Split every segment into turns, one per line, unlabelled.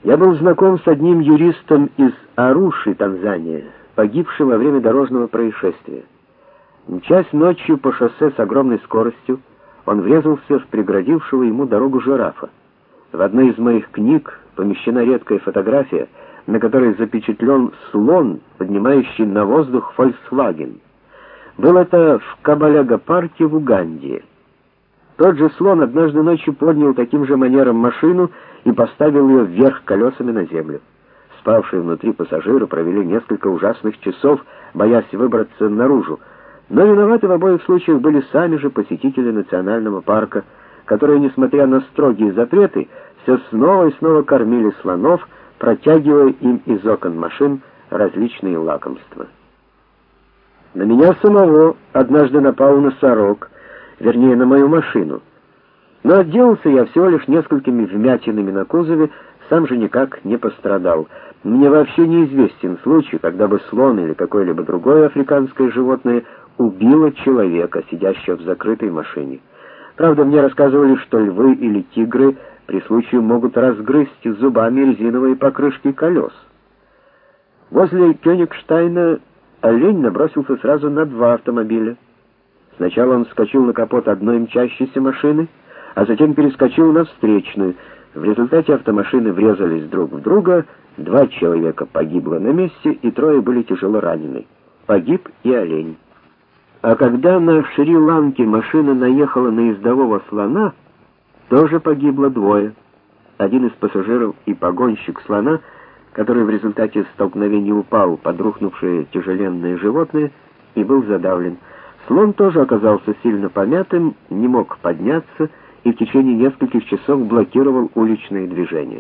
Я был знаком с одним юристом из Аруши, Танзания, погибшим во время дорожного происшествия. Мчась ночью по шоссе с огромной скоростью, он врезался в преградившего ему дорогу жирафа. В одной из моих книг помещена редкая фотография, на которой запечатлен слон, поднимающий на воздух Volkswagen. Было это в Кабаляга-парке в Уганде. Тот же слон однажды ночью поднял таким же манером машину и поставил ее вверх колесами на землю. Спавшие внутри пассажиры провели несколько ужасных часов, боясь выбраться наружу, но виноваты в обоих случаях были сами же посетители национального парка, которые, несмотря на строгие запреты, все снова и снова кормили слонов, протягивая им из окон машин различные лакомства. На меня самого однажды напал носорог, вернее, на мою машину. Но отделался я всего лишь несколькими вмятинами на кузове, сам же никак не пострадал. Мне вообще неизвестен случай, когда бы слон или какое-либо другое африканское животное убило человека, сидящего в закрытой машине. Правда, мне рассказывали, что львы или тигры при случае могут разгрызть зубами резиновые покрышки колес. Возле Кёнигштайна олень набросился сразу на два автомобиля. Сначала он вскочил на капот одной мчащейся машины, а затем перескочил на встречную. В результате автомашины врезались друг в друга, 2 человека погибло на месте, и 3 были тяжело ранены. Погиб и олень. А когда на Шри-Ланке машина наехала на ездового слона, тоже погибло 2. Один из пассажиров и погонщик слона, который в результате столкновения упал под рухнувшее тяжеленное животное и был задавлен. Слон тоже оказался сильно помятым, не мог подняться и в течение нескольких часов блокировал уличные движения.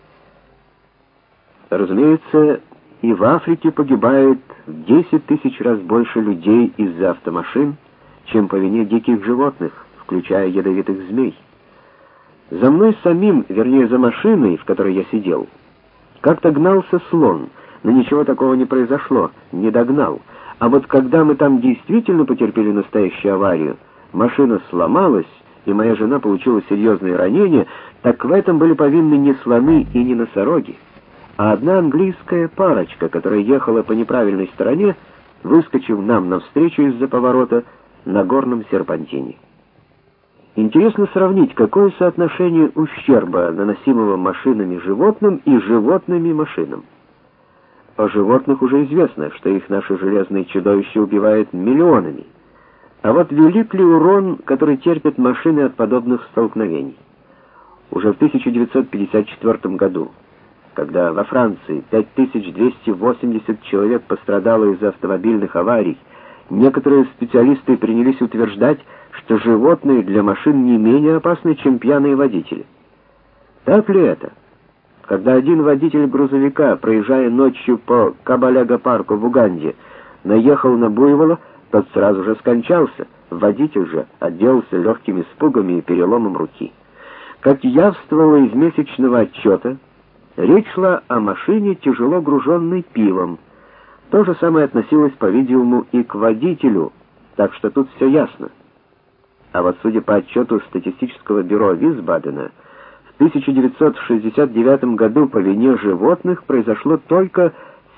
Разумеется, и в Африке погибает в 10 тысяч раз больше людей из-за автомашин, чем по вине диких животных, включая ядовитых змей. За мной самим, вернее, за машиной, в которой я сидел, как-то гнался слон, но ничего такого не произошло, не догнал. А вот когда мы там действительно потерпели настоящую аварию, машина сломалась, и моя жена получила серьезные ранения, так в этом были повинны не слоны и не носороги, а одна английская парочка, которая ехала по неправильной стороне, выскочив нам навстречу из-за поворота на горном серпантине. Интересно сравнить, какое соотношение ущерба, наносимого машинами животным, и животными машинам. О животных уже известно, что их наши железные чудовища убивают миллионами. А вот велик ли урон, который терпят машины от подобных столкновений? Уже в 1954 году, когда во Франции 5280 человек пострадало из-за автомобильных аварий, некоторые специалисты принялись утверждать, что животные для машин не менее опасны, чем пьяные водители. Так ли это? Когда один водитель грузовика, проезжая ночью по Кабаляга-парку в Уганде, наехал на буйвола, тот сразу же скончался, водитель же отделался легкими испугами и переломом руки. Как явствовало из месячного отчета, речь шла о машине, тяжело груженной пивом. То же самое относилось, по-видимому, и к водителю, так что тут все ясно. А вот судя по отчету статистического бюро Висбадена, в 1969 году по вине животных произошло только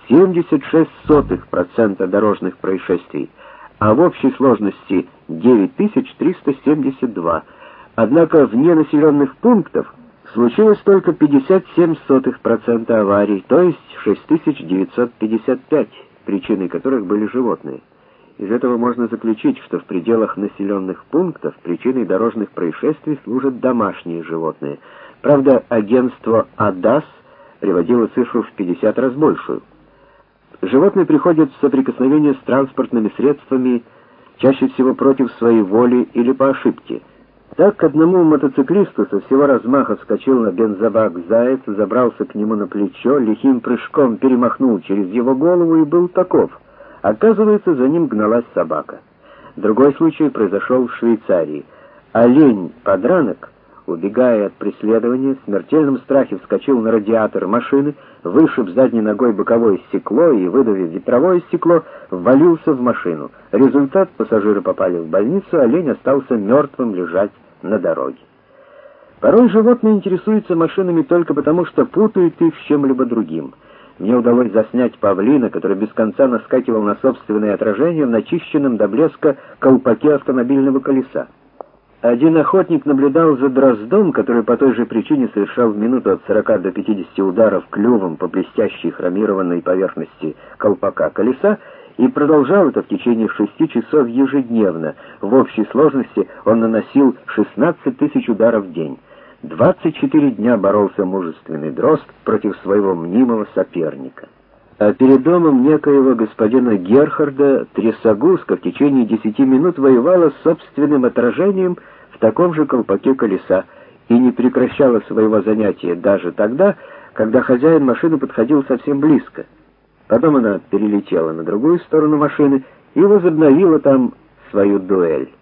76% дорожных происшествий, а в общей сложности 9372. Однако вне населенных пунктов случилось только 57% аварий, то есть 6955, причиной которых были животные. Из этого можно заключить, что в пределах населенных пунктов причиной дорожных происшествий служат домашние животные. Правда, агентство АДАС приводило цифру в 50 раз большую. Животные приходят в соприкосновение с транспортными средствами чаще всего против своей воли или по ошибке. Так, к одному мотоциклисту со всего размаха вскочил на бензобак заяц, забрался к нему на плечо, лихим прыжком перемахнул через его голову и был таков. Оказывается, за ним гналась собака. Другой случай произошел в Швейцарии. Олень-подранок, убегая от преследования, в смертельном страхе вскочил на радиатор машины, вышиб задней ногой боковое стекло и, выдавив ветровое стекло, ввалился в машину. Результат: пассажиры попали в больницу, олень остался мертвым лежать на дороге. Порой животные интересуются машинами только потому, что путают их с чем-либо другим. Мне удалось заснять павлина, который без конца наскакивал на собственное отражение в начищенном до блеска колпаке автомобильного колеса. Один охотник наблюдал за дроздом, который по той же причине совершал в минуту от 40 до 50 ударов клювом по блестящей хромированной поверхности колпака колеса, и продолжал это в течение 6 часов ежедневно. В общей сложности он наносил 16 тысяч ударов в день. 24 дня боролся мужественный дрозд против своего мнимого соперника. А перед домом некоего господина Герхарда трясогузка в течение 10 минут воевала с собственным отражением в таком же колпаке колеса и не прекращала своего занятия даже тогда, когда хозяин машины подходил совсем близко. Потом она перелетела на другую сторону машины и возобновила там свою дуэль.